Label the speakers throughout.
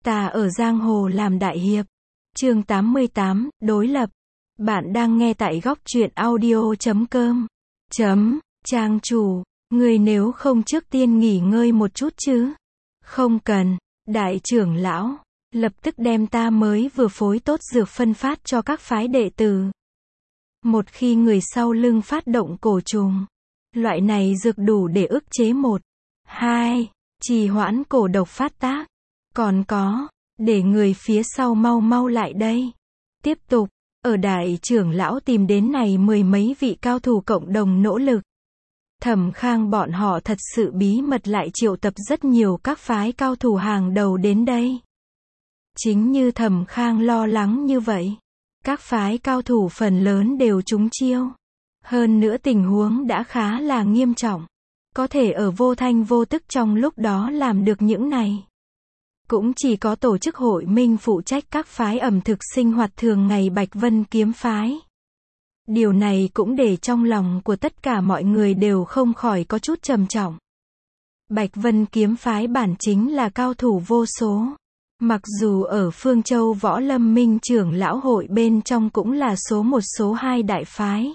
Speaker 1: Ta ở giang hồ làm đại hiệp. Chương 88, đối lập. Bạn đang nghe tại góc truyện audio.com. Trang chủ, người nếu không trước tiên nghỉ ngơi một chút chứ? Không cần. Đại trưởng lão lập tức đem ta mới vừa phối tốt dược phân phát cho các phái đệ tử. Một khi người sau lưng phát động cổ trùng, loại này dược đủ để ức chế 1, 2, trì hoãn cổ độc phát tác. Còn có, để người phía sau mau mau lại đây. Tiếp tục, ở đại trưởng lão tìm đến này mười mấy vị cao thủ cộng đồng nỗ lực. Thẩm Khang bọn họ thật sự bí mật lại triệu tập rất nhiều các phái cao thủ hàng đầu đến đây. Chính như Thẩm Khang lo lắng như vậy, các phái cao thủ phần lớn đều trúng chiêu. Hơn nữa tình huống đã khá là nghiêm trọng. Có thể ở vô thanh vô tức trong lúc đó làm được những này. Cũng chỉ có tổ chức hội minh phụ trách các phái ẩm thực sinh hoạt thường ngày Bạch Vân kiếm phái. Điều này cũng để trong lòng của tất cả mọi người đều không khỏi có chút trầm trọng. Bạch Vân kiếm phái bản chính là cao thủ vô số. Mặc dù ở Phương Châu Võ Lâm Minh trưởng lão hội bên trong cũng là số 1 số 2 đại phái.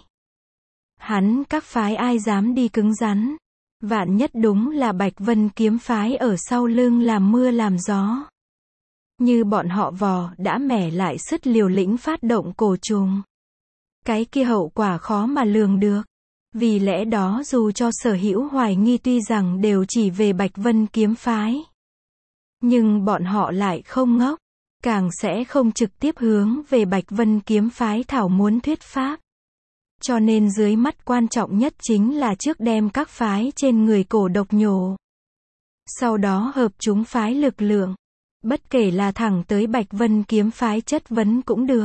Speaker 1: Hắn các phái ai dám đi cứng rắn. Vạn nhất đúng là Bạch Vân kiếm phái ở sau lưng làm mưa làm gió. Như bọn họ vò đã mẻ lại sức liều lĩnh phát động cổ trùng. Cái kia hậu quả khó mà lường được. Vì lẽ đó dù cho sở hữu hoài nghi tuy rằng đều chỉ về Bạch Vân kiếm phái. Nhưng bọn họ lại không ngốc. Càng sẽ không trực tiếp hướng về Bạch Vân kiếm phái thảo muốn thuyết pháp. Cho nên dưới mắt quan trọng nhất chính là trước đem các phái trên người cổ độc nhổ. Sau đó hợp chúng phái lực lượng. Bất kể là thẳng tới Bạch Vân kiếm phái chất vấn cũng được.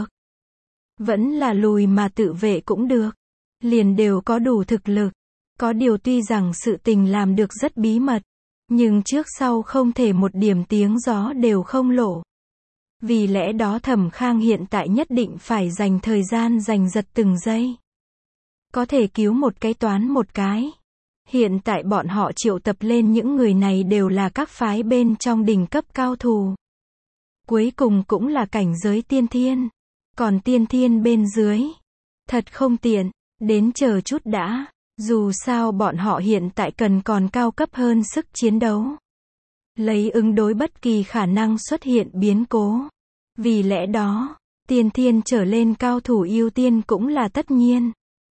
Speaker 1: Vẫn là lùi mà tự vệ cũng được. Liền đều có đủ thực lực. Có điều tuy rằng sự tình làm được rất bí mật. Nhưng trước sau không thể một điểm tiếng gió đều không lộ. Vì lẽ đó Thẩm Khang hiện tại nhất định phải dành thời gian giành giật từng giây. Có thể cứu một cái toán một cái. Hiện tại bọn họ triệu tập lên những người này đều là các phái bên trong đỉnh cấp cao thủ. Cuối cùng cũng là cảnh giới tiên thiên. Còn tiên thiên bên dưới. Thật không tiện. Đến chờ chút đã. Dù sao bọn họ hiện tại cần còn cao cấp hơn sức chiến đấu. Lấy ứng đối bất kỳ khả năng xuất hiện biến cố. Vì lẽ đó, tiên thiên trở lên cao thủ ưu tiên cũng là tất nhiên.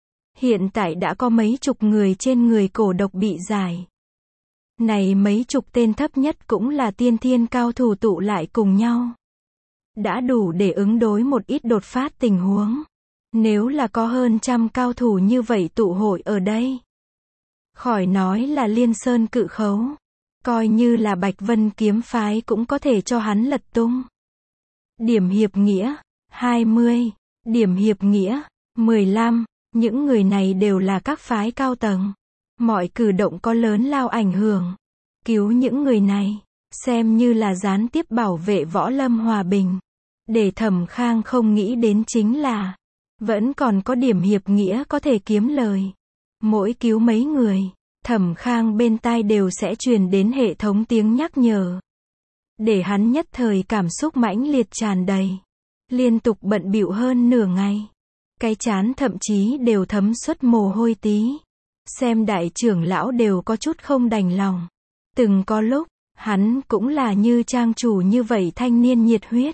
Speaker 1: Hiện tại đã có mấy chục người trên người cổ độc bị giải. Này mấy chục tên thấp nhất cũng là tiên thiên cao thủ tụ lại cùng nhau. Đã đủ để ứng đối một ít đột phát tình huống. Nếu là có hơn trăm cao thủ như vậy tụ hội ở đây. Khỏi nói là Liên Sơn cự khấu. Coi như là Bạch Vân kiếm phái cũng có thể cho hắn lật tung. Điểm hiệp nghĩa, 20. Điểm hiệp nghĩa, 15. Những người này đều là các phái cao tầng. Mọi cử động có lớn lao ảnh hưởng. Cứu những người này, xem như là gián tiếp bảo vệ võ lâm hòa bình. Để Thẩm Khang không nghĩ đến chính là, vẫn còn có điểm hiệp nghĩa có thể kiếm lời. Mỗi cứu mấy người, Thẩm Khang bên tai đều sẽ truyền đến hệ thống tiếng nhắc nhở. Để hắn nhất thời cảm xúc mãnh liệt tràn đầy. Liên tục bận bịu hơn nửa ngày. Cái trán thậm chí đều thấm suất mồ hôi tí. Xem đại trưởng lão đều có chút không đành lòng. Từng có lúc, hắn cũng là như trang chủ như vậy thanh niên nhiệt huyết.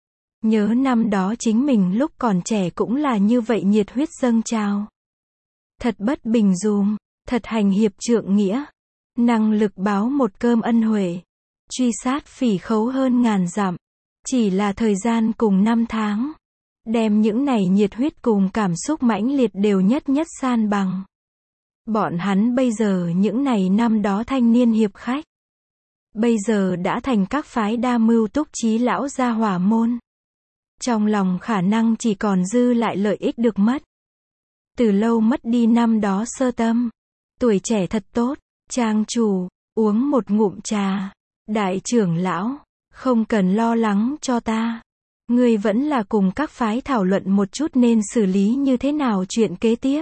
Speaker 1: Nhớ năm đó chính mình lúc còn trẻ cũng là như vậy nhiệt huyết dâng trào. Thật bất bình dùm, thật hành hiệp trượng nghĩa. Năng lực báo một cơm ân huệ. Truy sát phỉ khấu hơn ngàn dặm. Chỉ là thời gian cùng 5 tháng. Đem những này nhiệt huyết cùng cảm xúc mãnh liệt đều nhất nhất san bằng. Bọn hắn bây giờ những này năm đó thanh niên hiệp khách. Bây giờ đã thành các phái đa mưu túc trí lão gia hỏa môn. Trong lòng khả năng chỉ còn dư lại lợi ích được mất. Từ lâu mất đi năm đó sơ tâm. Tuổi trẻ thật tốt. Trang chủ, uống một ngụm trà. Đại trưởng lão, không cần lo lắng cho ta. Ngươi vẫn là cùng các phái thảo luận một chút nên xử lý như thế nào chuyện kế tiếp.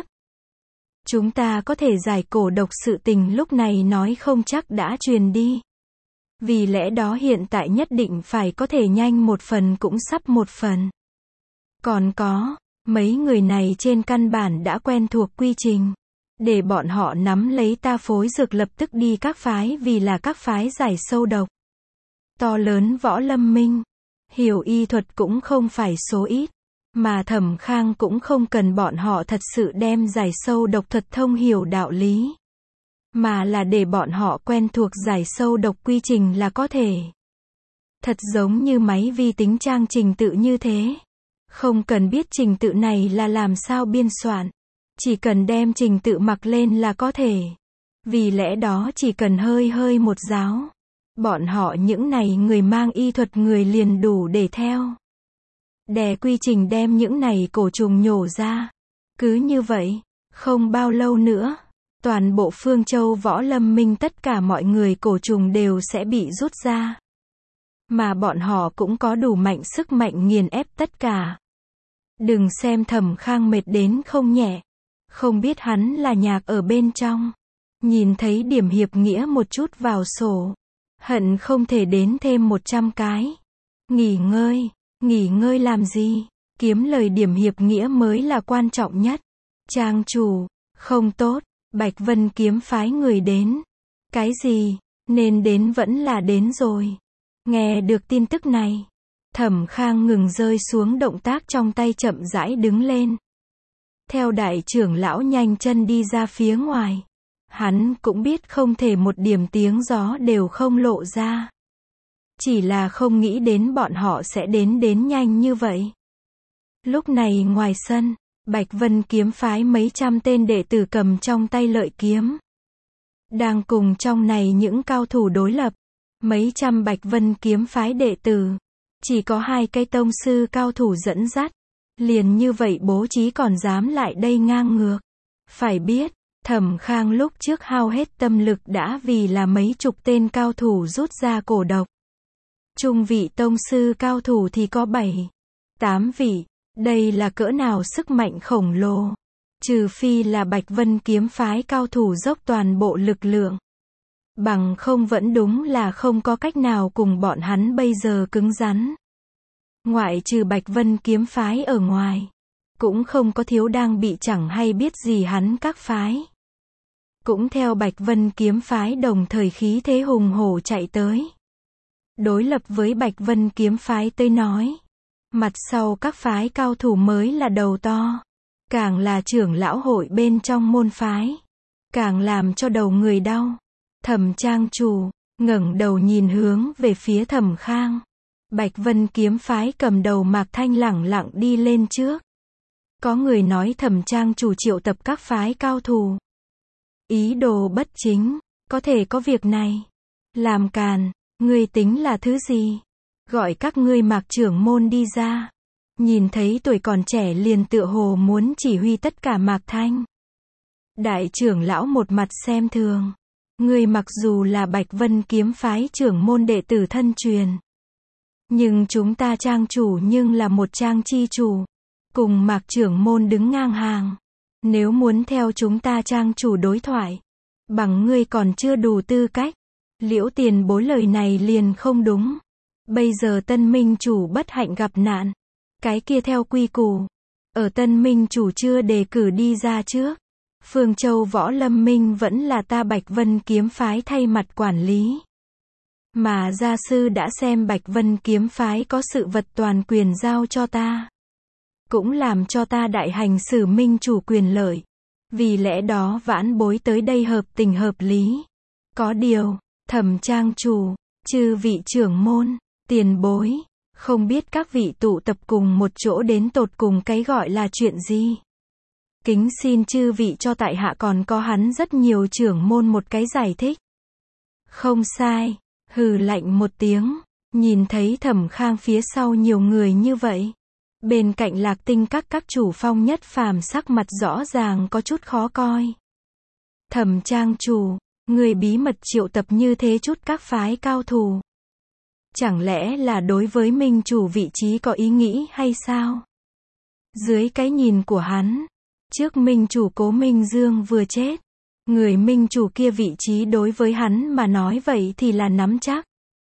Speaker 1: Chúng ta có thể giải cổ độc sự tình lúc này nói không chắc đã truyền đi. Vì lẽ đó hiện tại nhất định phải có thể nhanh một phần cũng sắp một phần. Còn có, mấy người này trên căn bản đã quen thuộc quy trình. Để bọn họ nắm lấy ta phối dược lập tức đi các phái vì là các phái giải sâu độc. To lớn võ lâm minh. Hiểu y thuật cũng không phải số ít. Mà Thẩm Khang cũng không cần bọn họ thật sự đem giải sâu độc thuật thông hiểu đạo lý. Mà là để bọn họ quen thuộc giải sâu độc quy trình là có thể. Thật giống như máy vi tính trang trình tự như thế. Không cần biết trình tự này là làm sao biên soạn. Chỉ cần đem trình tự mặc lên là có thể. Vì lẽ đó chỉ cần hơi một giáo. Bọn họ những này người mang y thuật người liền đủ để theo. Đè quy trình đem những này cổ trùng nhổ ra. Cứ như vậy, không bao lâu nữa, toàn bộ Phương Châu Võ Lâm Minh tất cả mọi người cổ trùng đều sẽ bị rút ra. Mà bọn họ cũng có đủ mạnh sức mạnh nghiền ép tất cả. Đừng xem Thẩm Khang mệt đến không nhẹ. Không biết hắn là nhạc ở bên trong. Nhìn thấy điểm hiệp nghĩa một chút vào sổ. Hận không thể đến thêm 100 cái. Nghỉ ngơi làm gì? Kiếm lời điểm hiệp nghĩa mới là quan trọng nhất. Trang chủ, không tốt, Bạch Vân kiếm phái người đến. Cái gì? Nên đến vẫn là đến rồi. Nghe được tin tức này. Thẩm Khang ngừng rơi xuống động tác trong tay chậm rãi đứng lên. Theo đại trưởng lão nhanh chân đi ra phía ngoài. Hắn cũng biết không thể một điểm tiếng gió đều không lộ ra. Chỉ là không nghĩ đến bọn họ sẽ đến nhanh như vậy. Lúc này ngoài sân, Bạch Vân kiếm phái mấy trăm tên đệ tử cầm trong tay lợi kiếm. Đang cùng trong này những cao thủ đối lập. Mấy trăm Bạch Vân kiếm phái đệ tử. Chỉ có 2 cái tông sư cao thủ dẫn dắt. Liền như vậy bố trí còn dám lại đây ngang ngược. Phải biết, Thẩm Khang lúc trước hao hết tâm lực đã vì là mấy chục tên cao thủ rút ra cổ độc. Trung vị tông sư cao thủ thì có 7, 8 vị. Đây là cỡ nào sức mạnh khổng lồ. Trừ phi là Bạch Vân kiếm phái cao thủ dốc toàn bộ lực lượng. Bằng không vẫn đúng là không có cách nào cùng bọn hắn bây giờ cứng rắn. Ngoại trừ Bạch Vân kiếm phái ở ngoài. Cũng không có thiếu đang bị chẳng hay biết gì hắn các phái. Cũng theo Bạch Vân kiếm phái đồng thời khí thế hùng hổ chạy tới. Đối lập với Bạch Vân kiếm phái tới nói. Mặt sau các phái cao thủ mới là đầu to. Càng là trưởng lão hội bên trong môn phái. Càng làm cho đầu người đau. Thẩm trang chủ, ngẩng đầu nhìn hướng về phía Thẩm Khang. Bạch Vân kiếm phái cầm đầu Mạc Thanh lẳng lặng đi lên trước. Có người nói Thẩm trang chủ triệu tập các phái cao thủ. Ý đồ bất chính, có thể có việc này. Làm càn, ngươi tính là thứ gì? Gọi các ngươi Mạc trưởng môn đi ra. Nhìn thấy tuổi còn trẻ liền tựa hồ muốn chỉ huy tất cả Mạc Thanh. Đại trưởng lão một mặt xem thường. Ngươi mặc dù là Bạch Vân kiếm phái trưởng môn đệ tử thân truyền. Nhưng chúng ta trang chủ nhưng là một trang chi chủ. Cùng Mạc trưởng môn đứng ngang hàng. Nếu muốn theo chúng ta trang chủ đối thoại. Bằng ngươi còn chưa đủ tư cách. Liễu tiền bối lời này liền không đúng. Bây giờ tân minh chủ bất hạnh gặp nạn. Cái kia theo quy củ. Ở tân minh chủ chưa đề cử đi ra trước. Phương Châu Võ Lâm Minh vẫn là ta Bạch Vân kiếm phái thay mặt quản lý. Mà gia sư đã xem Bạch Vân kiếm phái có sự vật toàn quyền giao cho ta. Cũng làm cho ta đại hành xử minh chủ quyền lợi. Vì lẽ đó vãn bối tới đây hợp tình hợp lý. Có điều, Thẩm trang chủ, chư vị trưởng môn, tiền bối, không biết các vị tụ tập cùng một chỗ đến tột cùng cái gọi là chuyện gì. Kính xin chư vị cho tại hạ còn có hắn rất nhiều trưởng môn một cái giải thích. Không sai, hừ lạnh một tiếng, nhìn thấy Thẩm Khang phía sau nhiều người như vậy. Bên cạnh Lạc Tinh các chủ Phong Nhất Phàm sắc mặt rõ ràng có chút khó coi. Thẩm trang chủ, người bí mật triệu tập như thế chút các phái cao thủ. Chẳng lẽ là đối với minh chủ vị trí có ý nghĩ hay sao? Dưới cái nhìn của hắn, trước minh chủ Cố Minh Dương vừa chết, người minh chủ kia vị trí đối với hắn mà nói vậy thì là nắm chắc.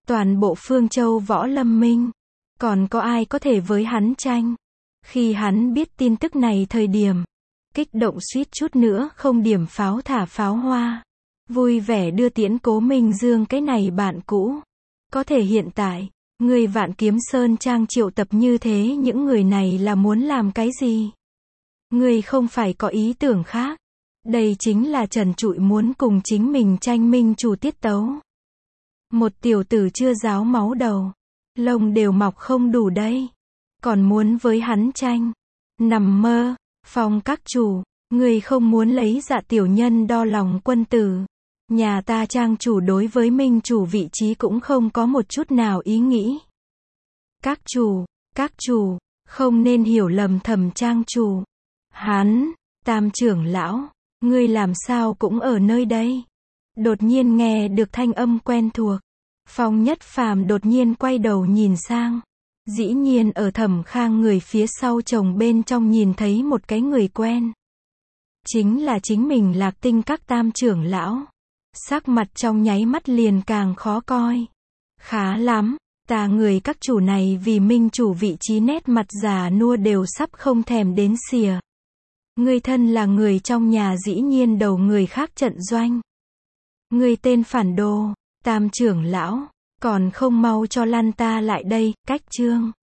Speaker 1: Toàn bộ Phương Châu Võ Lâm Minh, còn có ai có thể với hắn tranh? Khi hắn biết tin tức này thời điểm, kích động suýt chút nữa không điểm pháo thả pháo hoa. Vui vẻ đưa tiễn Cố Minh Dương cái này bạn cũ. Có thể hiện tại, người Vạn Kiếm Sơn Trang triệu tập như thế những người này là muốn làm cái gì? Người không phải có ý tưởng khác. Đây chính là trần trụi muốn cùng chính mình tranh minh chủ tiết tấu. Một tiểu tử chưa ráo máu đầu, lông đều mọc không đủ đây. Còn muốn với hắn tranh. Nằm mơ, Phong các chủ, người không muốn lấy dạ tiểu nhân đo lòng quân tử. Nhà ta trang chủ đối với minh chủ vị trí cũng không có một chút nào ý nghĩ. Các chủ, không nên hiểu lầm Thẩm trang chủ. Hắn, Tam trưởng lão, ngươi làm sao cũng ở nơi đây? Đột nhiên nghe được thanh âm quen thuộc. Phong Nhất Phàm đột nhiên quay đầu nhìn sang. Dĩ nhiên ở Thẩm Khang người phía sau chồng bên trong nhìn thấy một cái người quen. Chính là chính mình Lạc Tinh các Tam trưởng lão. Sắc mặt trong nháy mắt liền càng khó coi. Khá lắm, ta người các chủ này vì minh chủ vị trí nét mặt già nua đều sắp không thèm đến xỉa. Ngươi thân là người trong nhà dĩ nhiên đầu người khác trận doanh. Ngươi tên phản đồ, Tam trưởng lão, còn không mau cho lăn ta lại đây, cách chương.